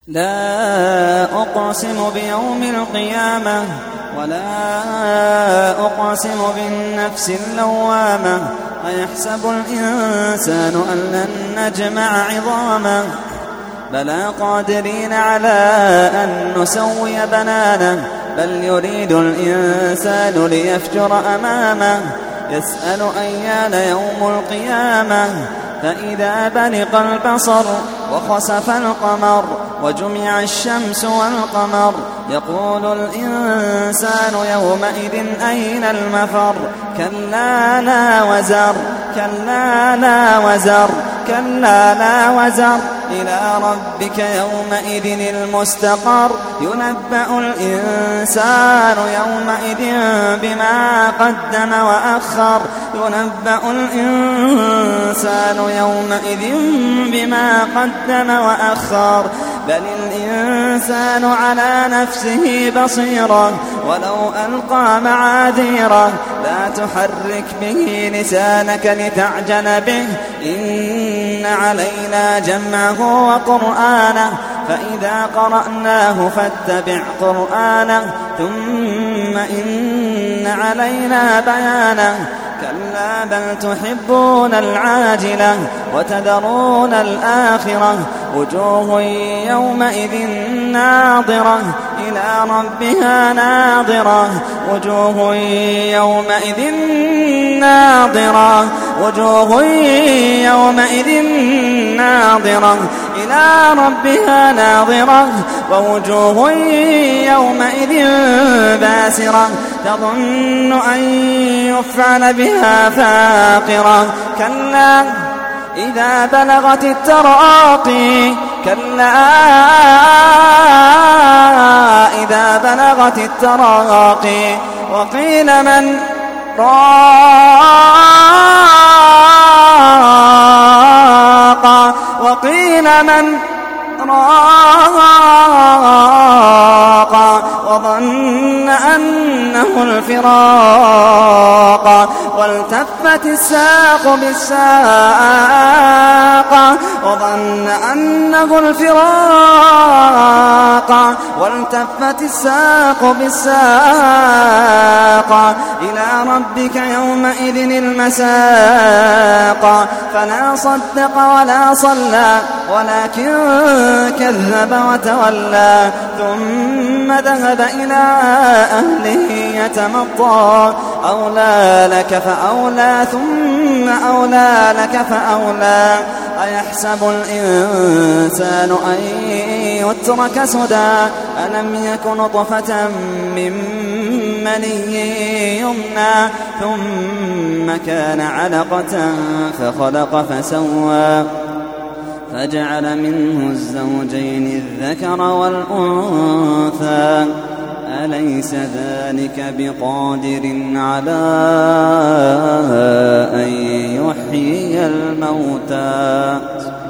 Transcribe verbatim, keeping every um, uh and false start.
لا أقسم بيوم القيامة ولا أقسم بالنفس اللوامة أيحسب الإنسان أن لن نجمع عظامه بلى قادرين على أن نسوي بنانه بل يريد الإنسان ليفجر أمامه يسأل أيان يوم القيامة فإذا برق البصر وخسف القمر وجمع الشمس والقمر يقول الإنسان يومئذ أين المفر كلا لا وزر كلا لا وزر كلا لا وزر إلى ربك يومئذ المستقر ينبأ الإنسان يومئذ بما قدم وأخر ينبأ الإنسان يومئذ بما قدم وأخر بل الإنسان على نفسه بصيرة ولو ألقى معاذيره لا تحرك به لسانك لتعجل به إن علينا جمعه وقرآنه فإذا قرأناه فاتبع قرآنه ثم إن علينا بيانه كلا بل تحبون العاجلة وتذرون الآخرة وجوه يومئذ ناظرة إلى ربها ناظرة وجوه يومئذ ناظرة وجوه يومئذ ناظرة إلى ربها ناظرة ووجوه يومئذ باسرة تظن أن يفعل بها فاقرة كلا إذا بلغت التراقي كلا إذا بلغت التراقي وقيل من راق وقيل من راق وظن أنه الفراق والتفت الساق بالساق وظن أنه الفراق والتفت الساق بالساق إلى ربك يومئذ المساق فلا صدق ولا صلى ولكن كذب وتولى ثم ذهب إلى أهله يتمطى أولى لك فأولى ثم أولى لك فأولى أيحسب الإنسان أن يترك سدى ألم يك نطفة من مني يمنى ثم كان علقة فخلق فسوى فجعل منه الزوجين الذكر والأنثى أليس ذلك بقادر على أن يحيي الموتى.